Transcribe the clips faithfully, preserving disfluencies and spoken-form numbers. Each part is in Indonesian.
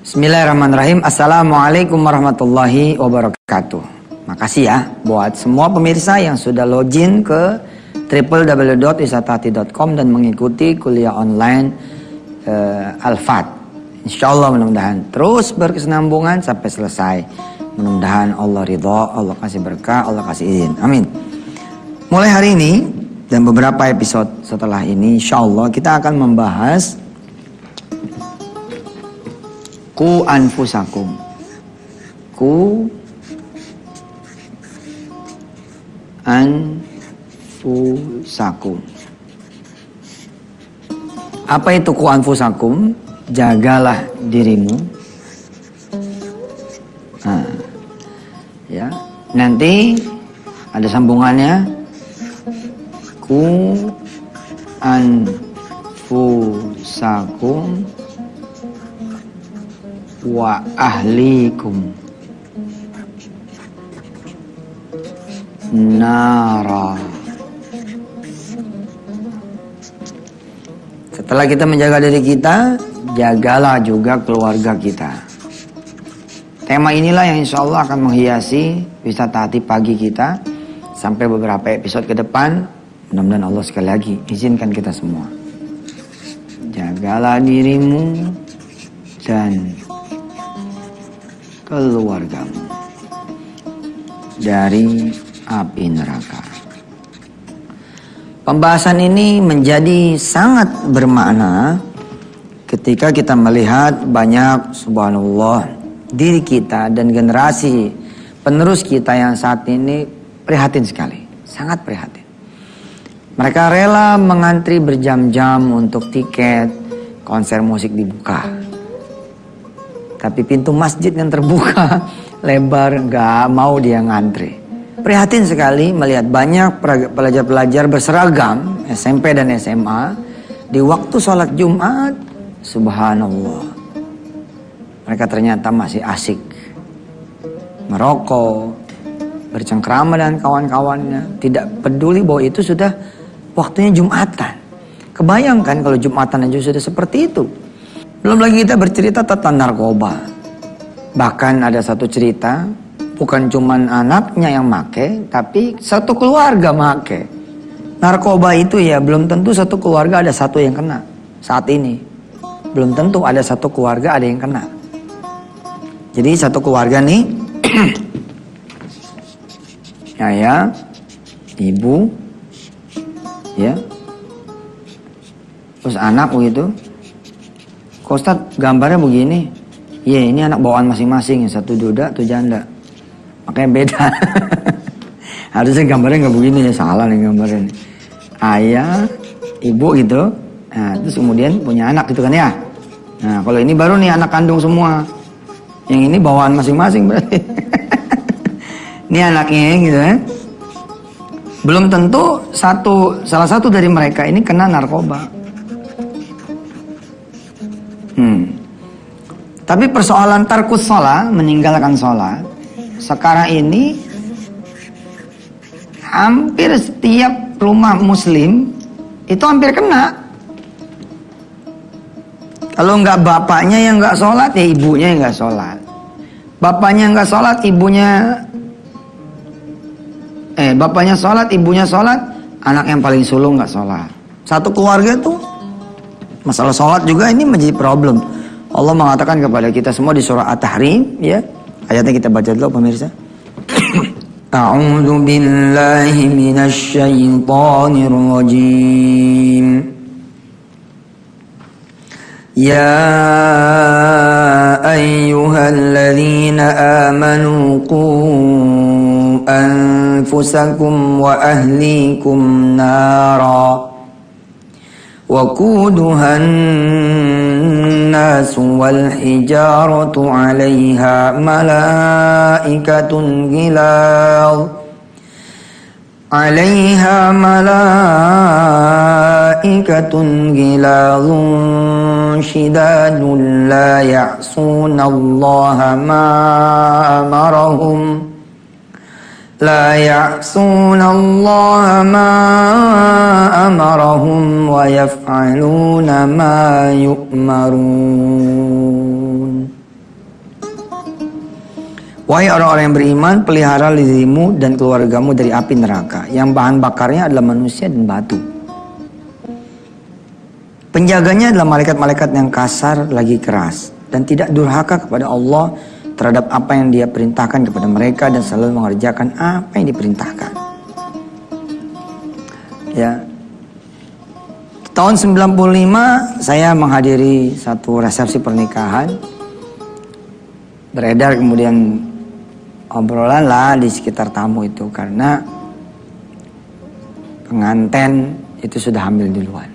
Bismillahirrahmanirrahim. Assalamualaikum warahmatullahi wabarakatuh. Makasih ya buat semua pemirsa yang sudah login ke w w w dot wisatahati dot com dan mengikuti kuliah online uh, Al-Fat. Insyaallah mudah-mudahan terus berkesinambungan sampai selesai. Mudah-mudahan Allah ridha, Allah kasih berkah, Allah kasih izin. Amin. Mulai hari ini dan beberapa episode setelah ini, insyaallah kita akan membahas ku anfusakum. Ku anfusakum. Apa itu ku anfusakum? Jagalah dirimu. Nah, ya, nanti ada sambungannya. Ku anfusakum wa ahlikum nara. Setelah kita menjaga diri kita, jagalah juga keluarga kita. Tema inilah yang insya Allah akan menghiasi wisata hati pagi kita sampai beberapa episode ke depan. Mudah-mudahan Allah sekali lagi izinkan kita semua. Jagalah dirimu dan keluargamu dari api neraka. Pembahasan ini menjadi sangat bermakna ketika kita melihat banyak subhanallah diri kita dan generasi penerus kita yang saat ini prihatin sekali, sangat prihatin. Mereka rela mengantri berjam-jam untuk tiket konser musik dibuka. Tapi pintu masjid yang terbuka lebar, gak mau dia ngantri. Prihatin sekali melihat banyak pelajar-pelajar berseragam S M P dan S M A di waktu sholat Jumat, subhanallah. Mereka ternyata masih asik merokok, bercengkrama dengan kawan-kawannya. Tidak peduli bahwa itu sudah waktunya Jumatan. Kebayangkan kalau Jumatan aja sudah seperti itu. Belum lagi kita bercerita tentang narkoba. Bahkan ada satu cerita, bukan cuman anaknya yang make, tapi satu keluarga make. Narkoba itu ya belum tentu satu keluarga ada satu yang kena. Saat ini belum tentu ada satu keluarga ada yang kena. Jadi satu keluarga nih, ayah, ibu, ya, terus anak begitu. Ustaz, gambarnya begini. Iya, ini anak bawaan masing-masing. Yang satu duda, satu janda. Makanya beda. Harusnya gambarnya nggak begini ya, salah nih gambarnya. Ayah, ibu gitu. Nah, terus kemudian punya anak gitu kan ya. Nah, kalau ini baru nih anak kandung semua. Yang ini bawaan masing-masing berarti. Ini anaknya gitu ya. Belum tentu satu salah satu dari mereka ini kena narkoba. Hmm. Tapi persoalan tarkus sholat, meninggalkan sholat, sekarang ini hampir setiap rumah muslim itu hampir kena. Kalau nggak bapaknya yang nggak sholat, ya ibunya yang nggak sholat. Bapaknya nggak sholat, ibunya eh bapaknya sholat, ibunya sholat, anak yang paling sulung nggak sholat. Satu keluarga tuh masalah sholat juga ini menjadi problem. Allah mengatakan kepada kita semua di surah At-Tahrim, ya. Ayatnya kita baca dulu pemirsa. A'udzu billahi minasy syaithanir rajim. Ya ayyuhalladzina amanu qu anfusakum wa ahlikum nara. وقودها الناس والحجارة عليها ملائكة غلاظ عليها ملائكة غلاظ شداد لا يعصون الله ما أمرهم لا يعصون الله ما أمرهم ويفعلون ما يؤمرون. Wahai orang-orang yang beriman, pelihara dirimu dan keluargamu dari api neraka, yang bahan bakarnya adalah manusia dan batu. Penjaganya adalah malaikat-malaikat yang kasar lagi keras, dan tidak durhaka kepada Allah terhadap apa yang Dia perintahkan kepada mereka, dan selalu mengerjakan apa yang diperintahkan. Ya, tahun sembilan puluh lima saya menghadiri satu resepsi pernikahan. Beredar kemudian obrolan lah di sekitar tamu itu, karena pengantin itu sudah hamil duluan.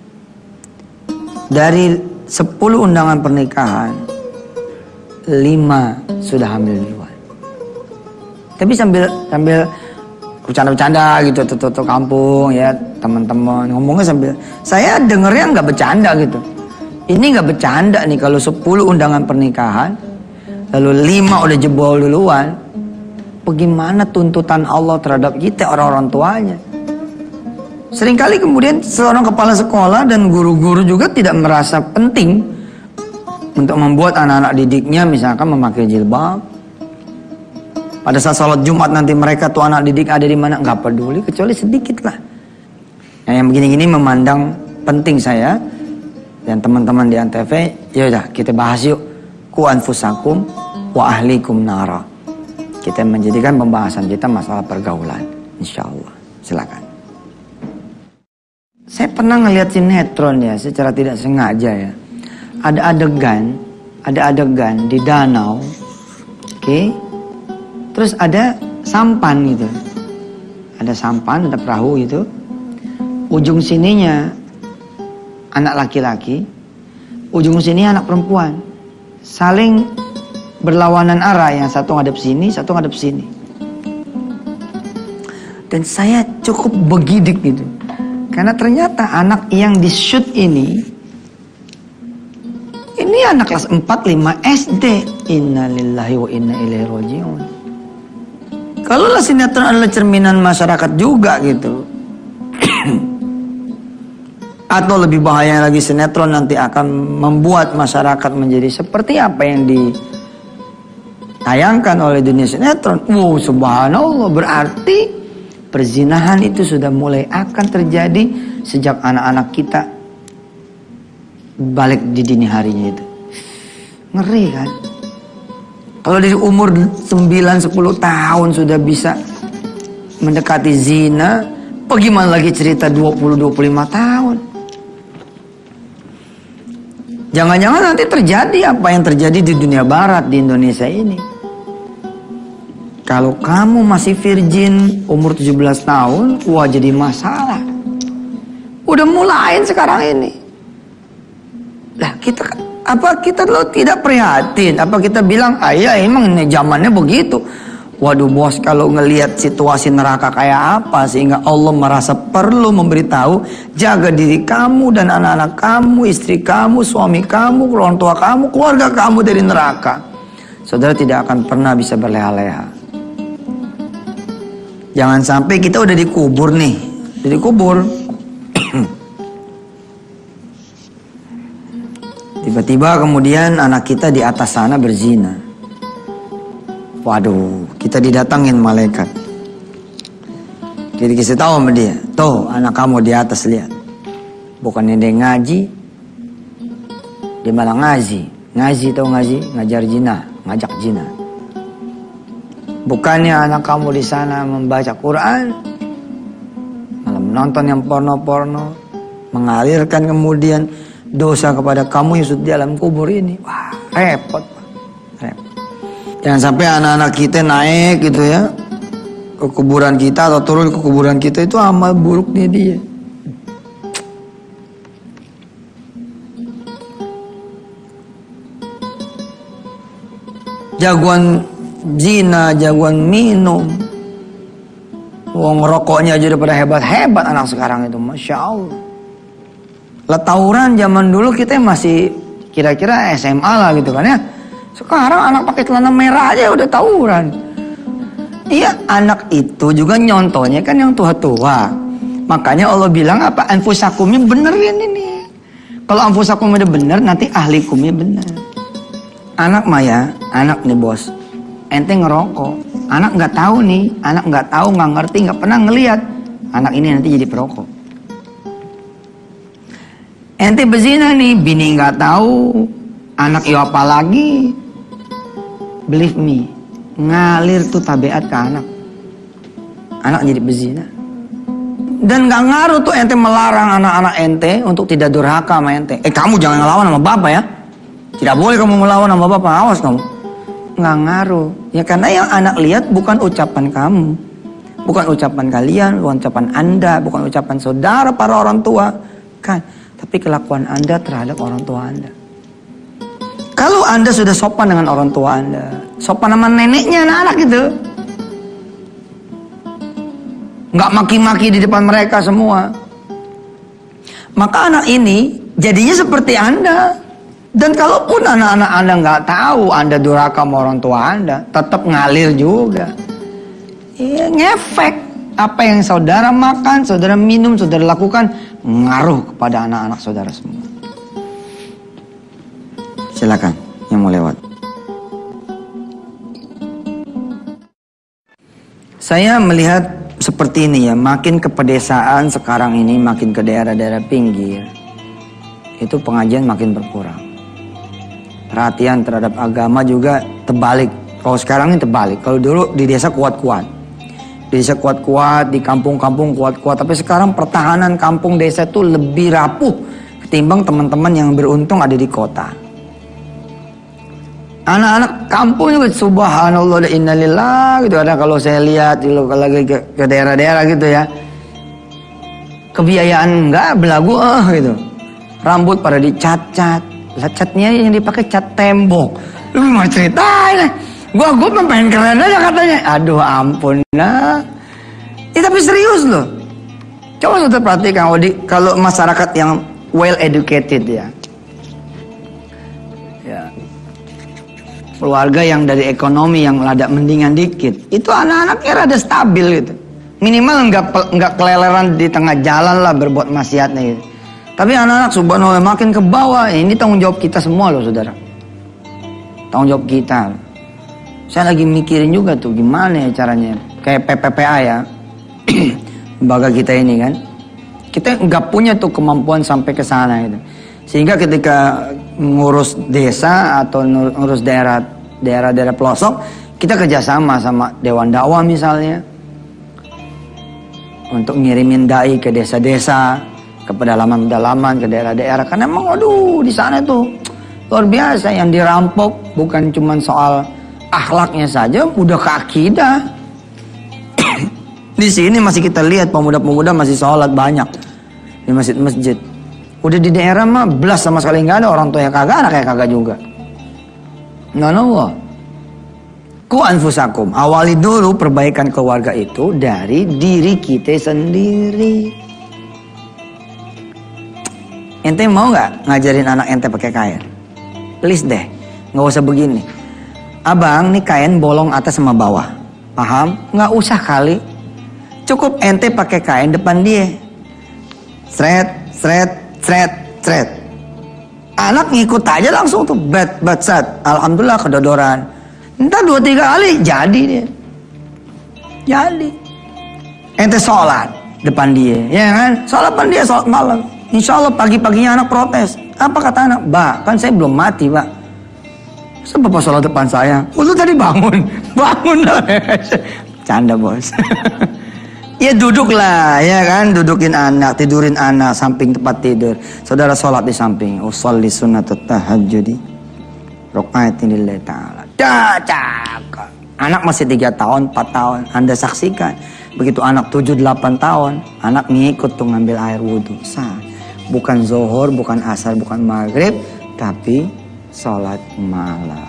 Dari sepuluh undangan pernikahan, lima sudah hamil duluan. Tapi sambil sambil bercanda-bercanda gitu, tutup kampung ya, teman-teman ngomongnya sambil, saya dengernya nggak bercanda gitu. Ini nggak bercanda nih, kalau sepuluh undangan pernikahan lalu lima udah jebol duluan, bagaimana tuntutan Allah terhadap kita orang-orang tuanya? Seringkali kemudian seorang kepala sekolah dan guru-guru juga tidak merasa penting untuk membuat anak-anak didiknya misalkan memakai jilbab. Pada saat sholat Jumat nanti mereka tuh anak didik ada di mana, nggak peduli kecuali sedikit lah. Nah, yang begini-gini memandang penting saya dan teman-teman di Antv. Ya udah kita bahas yuk, ku anfusakum wa ahlikum nara. Kita menjadikan pembahasan kita masalah pergaulan, insya Allah. Silakan. Saya pernah ngeliat sinetron ya, secara tidak sengaja ya. Ada adegan, ada adegan di danau, oke? Okay? Terus ada sampan gitu, ada sampan, ada perahu gitu. Ujung sininya anak laki-laki, ujung sini anak perempuan, saling berlawanan arah, yang satu ngadep sini, satu ngadep sini. Dan saya cukup begidik gitu, karena ternyata anak yang di shoot ini, ini anak kelas empat lima S D. Innalillahi wa inna ilaihi raji'un. Kalau lah sinetron adalah cerminan masyarakat juga gitu. Atau lebih bahaya lagi, sinetron nanti akan membuat masyarakat menjadi seperti apa yang ditayangkan oleh dunia sinetron. Wow, subhanallah, berarti perzinahan itu sudah mulai akan terjadi sejak anak-anak kita balik di dini harinya itu. Ngeri kan? Kalau dari umur sembilan sepuluh tahun sudah bisa mendekati zina, bagaimana lagi cerita dua puluh dua puluh lima tahun? Jangan-jangan nanti terjadi apa yang terjadi di dunia barat, di Indonesia ini. Kalau kamu masih virgin umur tujuh belas tahun, wah jadi masalah. Udah mulain sekarang ini. Lah kita apa kita lo tidak prihatin? Apa kita bilang, ah ya emang ini zamannya begitu. Waduh bos, kalau ngelihat situasi neraka kayak apa sehingga Allah merasa perlu memberitahu, jaga diri kamu dan anak-anak kamu, istri kamu, suami kamu, orang tua kamu, keluarga kamu dari neraka. Saudara tidak akan pernah bisa berleha-leha. Jangan sampai kita udah dikubur nih, udah dikubur. Tiba-tiba kemudian anak kita di atas sana berzina. Waduh, kita didatangin malaikat. Jadi kasih tahu sama dia, tuh anak kamu di atas, lihat. Bukannya dia ngaji, dia malah ngaji. Ngaji tau ngaji, ngajar zina, ngajak zina. Bukannya anak kamu di sana membaca Quran, malah menonton yang porno-porno, mengalirkan kemudian dosa kepada kamu yang sudah di alam kubur ini. Wah, repot, repot. Jangan sampai anak-anak kita naik gitu ya ke kuburan kita atau turun ke kuburan kita, itu amal buruknya dia. Jagoan zina, jagoan minum. Wong rokoknya aja udah pada hebat-hebat anak sekarang itu, masya Allah. Lah tawuran zaman dulu kita masih kira-kira S M A lah gitu kan ya. Sekarang anak pakai celana merah aja udah tawuran. Iya, anak itu juga nyontohnya kan yang tua-tua. Makanya Allah bilang apa? Anfusakumnya benerin ini. Kalau anfusakumnya udah bener, nanti ahlikumnya bener. Anak Maya, anak nih bos. ente ngerokok, anak nggak tahu nih, anak nggak tahu, nggak ngerti, nggak pernah ngelihat, anak ini nanti jadi perokok. Ente berzina nih, bini nggak tahu, anak iyo apa lagi, believe me, ngalir tuh tabiat ke anak, anak jadi berzina. Dan nggak ngaruh tuh ente melarang anak-anak ente untuk tidak durhaka sama ente. Eh kamu jangan ngelawan sama bapak ya, tidak boleh kamu melawan sama bapak, awas kamu. Nggak ngaruh, ya karena yang anak lihat bukan ucapan kamu, bukan ucapan kalian, bukan ucapan anda, bukan ucapan saudara para orang tua, kan? Tapi kelakuan anda terhadap orang tua anda. Kalau anda sudah sopan dengan orang tua anda, sopan sama neneknya anak-anak gitu, nggak maki-maki di depan mereka semua, maka anak ini jadinya seperti anda. Dan kalaupun anak-anak anda nggak tahu anda durhaka sama orang tua anda, tetap ngalir juga. Ya, ngefek apa yang saudara makan, saudara minum, saudara lakukan, ngaruh kepada anak-anak saudara semua. Silakan yang mau lewat. Saya melihat seperti ini ya, makin ke pedesaan sekarang ini, makin ke daerah-daerah pinggir, itu pengajian makin berkurang. Perhatian terhadap agama juga terbalik. Kalau sekarang ini terbalik. Kalau dulu di desa kuat-kuat, di desa kuat-kuat, di kampung-kampung kuat-kuat. Tapi sekarang pertahanan kampung desa itu lebih rapuh ketimbang teman-teman yang beruntung ada di kota. Anak-anak kampung juga subhanallah, innalillah gitu. Ada kalau saya lihat kalau lagi ke, ke daerah-daerah gitu ya, kebiayaan enggak, belagu ah gitu, rambut pada dicat-cat, catnya yang dipakai cat tembok. Lu mau ceritain? Gua gua pengen keren aja katanya. Aduh ampun nah. Ya, tapi serius loh. Coba sudah perhatikan kalau masyarakat yang well educated ya. Ya. Keluarga yang dari ekonomi yang rada mendingan dikit, itu anak-anaknya rada stabil gitu. Minimal enggak enggak keleleran di tengah jalan lah berbuat maksiatnya gitu. Tapi anak-anak subhanallah makin ke bawah, ini tanggung jawab kita semua loh saudara. Tanggung jawab kita. Saya lagi mikirin juga tuh gimana ya caranya. Kayak P P P A ya. Lembaga kita ini kan. Kita nggak punya tuh kemampuan sampai ke sana gitu. Sehingga ketika ngurus desa atau ngurus daerah daerah-daerah pelosok, kita kerjasama sama Dewan Dakwah misalnya. Untuk ngirimin dai ke desa-desa, ke pedalaman-pedalaman, ke daerah-daerah. Karena emang waduh di sana tuh luar biasa, yang dirampok bukan cuma soal akhlaknya saja, udah ke akidah. Di sini masih kita lihat pemuda-pemuda masih sholat banyak di masjid-masjid. Udah di daerah mah belas sama sekali nggak ada, orang tua yang kagak, anak kayak kagak juga. Nggak Allah. Ku anfusakum, awali dulu perbaikan keluarga itu dari diri kita sendiri. Ente mau nggak ngajarin anak ente pakai kain? Please deh, nggak usah begini. Abang, nih kain bolong atas sama bawah, paham? Nggak usah kali. Cukup ente pakai kain depan dia. Sret, sret, sret, sret. Anak ngikut aja langsung tuh, bet, bet, set. Alhamdulillah kedodoran. Entah dua tiga kali jadi dia. Jadi. Ente sholat depan dia, ya kan? Sholat depan dia, sholat malam. Insya Allah pagi-paginya anak protes. Apa kata anak? Mbak, kan saya belum mati, Pak. Masa bapak sholat depan saya? Oh, lu tadi bangun. Bangun lah. Canda bos. Ya duduklah, ya kan? Dudukin anak, tidurin anak, samping tempat tidur. Saudara sholat di samping. Usolli sunnatut tahajjudi. Rokaatin lillahi ta'ala. Cakap. Anak masih tiga tahun, empat tahun. Anda saksikan. Begitu anak tujuh, delapan tahun. Anak ngikut tuh ngambil air wudhu. Sah. Bukan zuhur, bukan asar, bukan maghrib. Tapi sholat malam.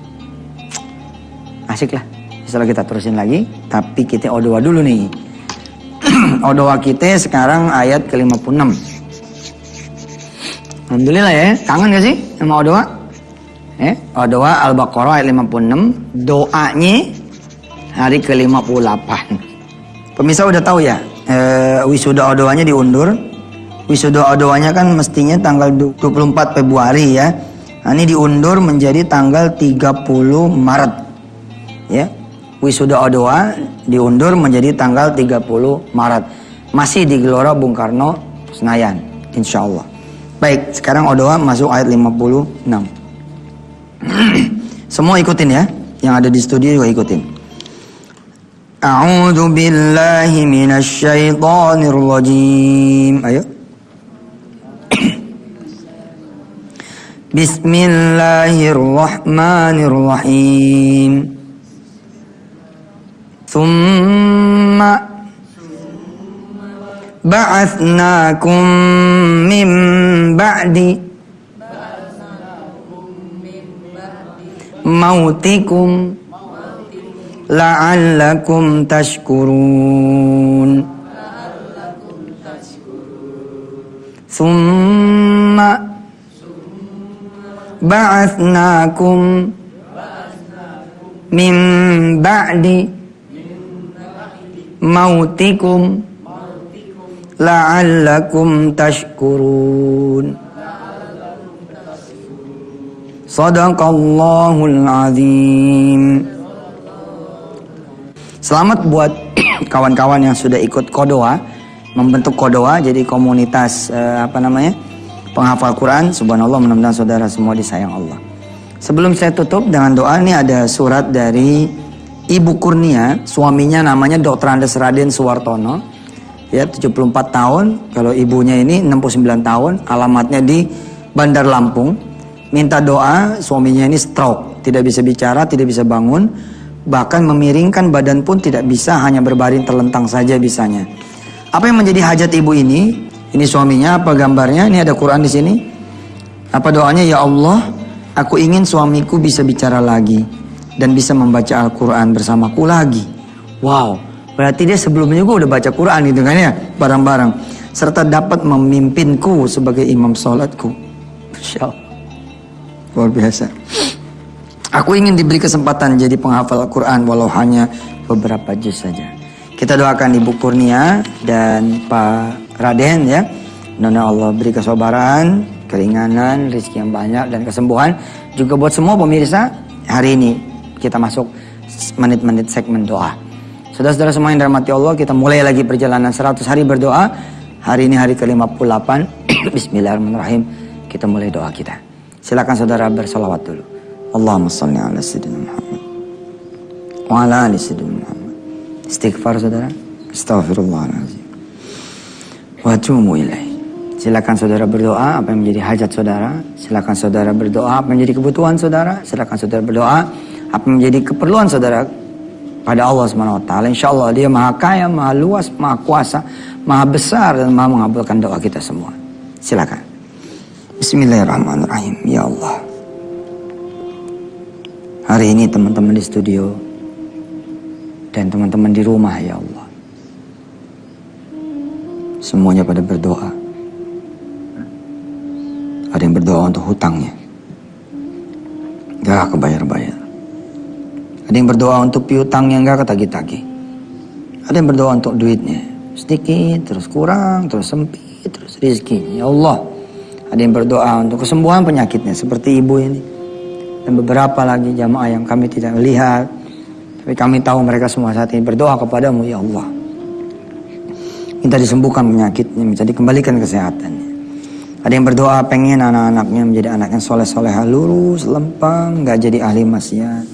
Asik lah. Setelah kita terusin lagi. Tapi kita odoa dulu nih. Odoa kita sekarang ayat ke lima puluh enam. Alhamdulillah ya. Kangen gak sih sama odoa? Eh, odoa Al-Baqarah ayat lima puluh enam. Doanya hari ke lima puluh delapan. Pemirsa udah tahu ya. E, wisuda odoanya diundur. Wisuda odoanya kan mestinya tanggal dua puluh empat Februari ya. Nah, ini diundur menjadi tanggal tiga puluh Maret. ya. Wisuda O dua diundur menjadi tanggal tiga puluh Maret. Masih di Gelora Bung Karno, Senayan, insya Allah. Baik, sekarang O dua masuk ayat lima puluh enam. Semua ikutin ya, yang ada di studio juga ikutin. A'udzu billahi minasy syaithanir rajim. Ayo. Bismillahirrahmanirrahim. Tsumma ba'atsnakum min ba'di mautikum la'allakum tashkurun. Tsumma ba'atsnakum min ba'di mautikum la'allakum tashkurun. Shadaqallahul azim. Selamat buat kawan-kawan yang sudah ikut Kodoa, membentuk Kodoa jadi komunitas eh, apa namanya? penghafal Quran. Subhanallah, mudah-mudahan saudara semua disayang Allah. Sebelum saya tutup dengan doa, ini ada surat dari Ibu Kurnia, suaminya namanya doktor Andes Raden Suwartono, ya tujuh puluh empat tahun, kalau ibunya ini enam puluh sembilan tahun, alamatnya di Bandar Lampung. Minta doa, suaminya ini stroke, tidak bisa bicara, tidak bisa bangun, bahkan memiringkan badan pun tidak bisa, hanya berbaring terlentang saja bisanya. Apa yang menjadi hajat ibu ini? Ini suaminya, apa gambarnya? Ini ada Quran di sini. Apa doanya? Ya Allah, aku ingin suamiku bisa bicara lagi dan bisa membaca Al-Quran bersamaku lagi. Wow, berarti dia sebelumnya gue udah baca Quran gitu kan ya, bareng-bareng. Serta dapat memimpinku sebagai imam sholatku. Masya Allah, luar biasa. Aku ingin diberi kesempatan jadi penghafal Al-Quran walau hanya beberapa juz saja. Kita doakan Ibu Kurnia dan Pak Raden ya, Nona Allah beri kesabaran, keringanan, rezeki yang banyak dan kesembuhan. Juga buat semua pemirsa, hari ini kita masuk menit-menit segmen doa. Saudara-saudara semua yang dirahmati Allah, kita mulai lagi perjalanan seratus hari berdoa. Hari ini hari ke lima puluh delapan. Bismillahirrahmanirrahim. Kita mulai doa kita. Silakan saudara bersolawat dulu. Allahumma shalli ala sayyidina Muhammad wa ala ali sayyidina Muhammad. Istighfar saudara. Astaghfirullahaladzim. Wa atubu ilaih. Silakan saudara berdoa apa yang menjadi hajat saudara. Silakan saudara berdoa apa yang menjadi kebutuhan saudara. Silakan saudara berdoa apa yang menjadi keperluan saudara pada Allah subhanahu wa taala. Insyaallah Dia Maha Kaya, Maha Luas, Maha Kuasa, Maha Besar dan Maha mengabulkan doa kita semua. Silakan. Bismillahirrahmanirrahim. Ya Allah, hari ini teman-teman di studio dan teman-teman di rumah, ya Allah, semuanya pada berdoa. Ada yang berdoa untuk hutangnya, gak kebayar-bayar. Ada yang berdoa untuk piutang yang gak ketagih-tagih. Ada yang berdoa untuk duitnya, sedikit, terus kurang, terus sempit, terus rizki. Ya Allah, ada yang berdoa untuk kesembuhan penyakitnya, seperti ibu ini. Dan beberapa lagi jamaah yang kami tidak melihat, tapi kami tahu mereka semua saat ini berdoa kepadamu, ya Allah. Minta disembuhkan penyakitnya, minta dikembalikan kesehatannya. Ada yang berdoa pengen anak-anaknya menjadi anak yang soleh-soleha, lurus, lempang, gak jadi ahli maksiat,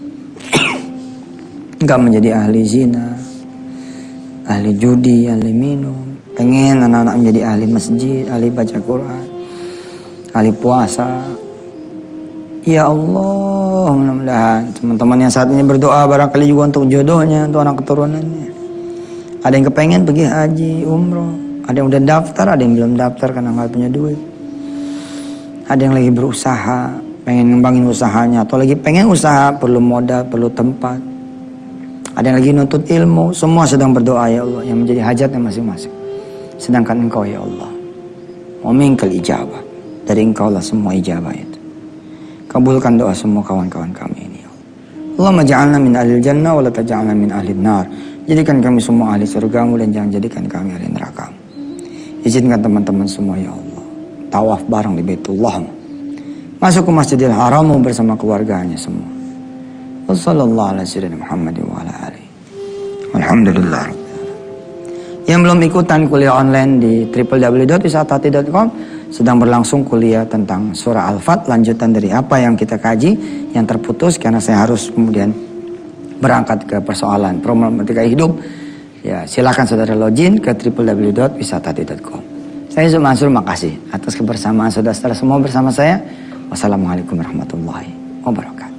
gak menjadi ahli zina, ahli judi, ahli minum. Pengen anak-anak menjadi ahli masjid, ahli baca Quran, ahli puasa. Ya Allah, mudah-mudahan teman-teman yang saat ini berdoa barangkali juga untuk jodohnya, untuk anak keturunannya. Ada yang kepengen pergi haji, umroh. Ada yang udah daftar, ada yang belum daftar karena nggak punya duit. Ada yang lagi berusaha, pengen ngembangin usahanya, atau lagi pengen usaha, perlu modal, perlu tempat. Ada yang lagi nuntut ilmu. Semua sedang berdoa, ya Allah, yang menjadi hajatnya masing-masing. Sedangkan Engkau, ya Allah, wa minkal ijabah, dari Engkau lah semua ijabah itu. Kabulkan doa semua kawan-kawan kami ini, ya Allah. Allahumma ja'alna min ahlil jannah wa la taj'alna min ahlin nar. Jadikan kami semua ahli surgamu dan jangan jadikan kami ahli neraka. Izinkan teman-teman semua, ya Allah, tawaf bareng di Baitullah, masuk ke Masjidil Haram bersama keluarganya semua. Wassallallahu ala sayyidina Muhammad wa ala alihi. Alhamdulillah. Yang belum ikutan kuliah online di w w w titik wisatahati titik com, sedang berlangsung kuliah tentang surah Al-Fat, lanjutan dari apa yang kita kaji yang terputus karena saya harus kemudian berangkat ke persoalan problematika hidup. Ya, silakan saudara login ke w w w titik wisatahati titik com. Saya Yusuf Mansur, makasih atas kebersamaan saudara-saudara semua bersama saya. Wassalamualaikum warahmatullahi wabarakatuh.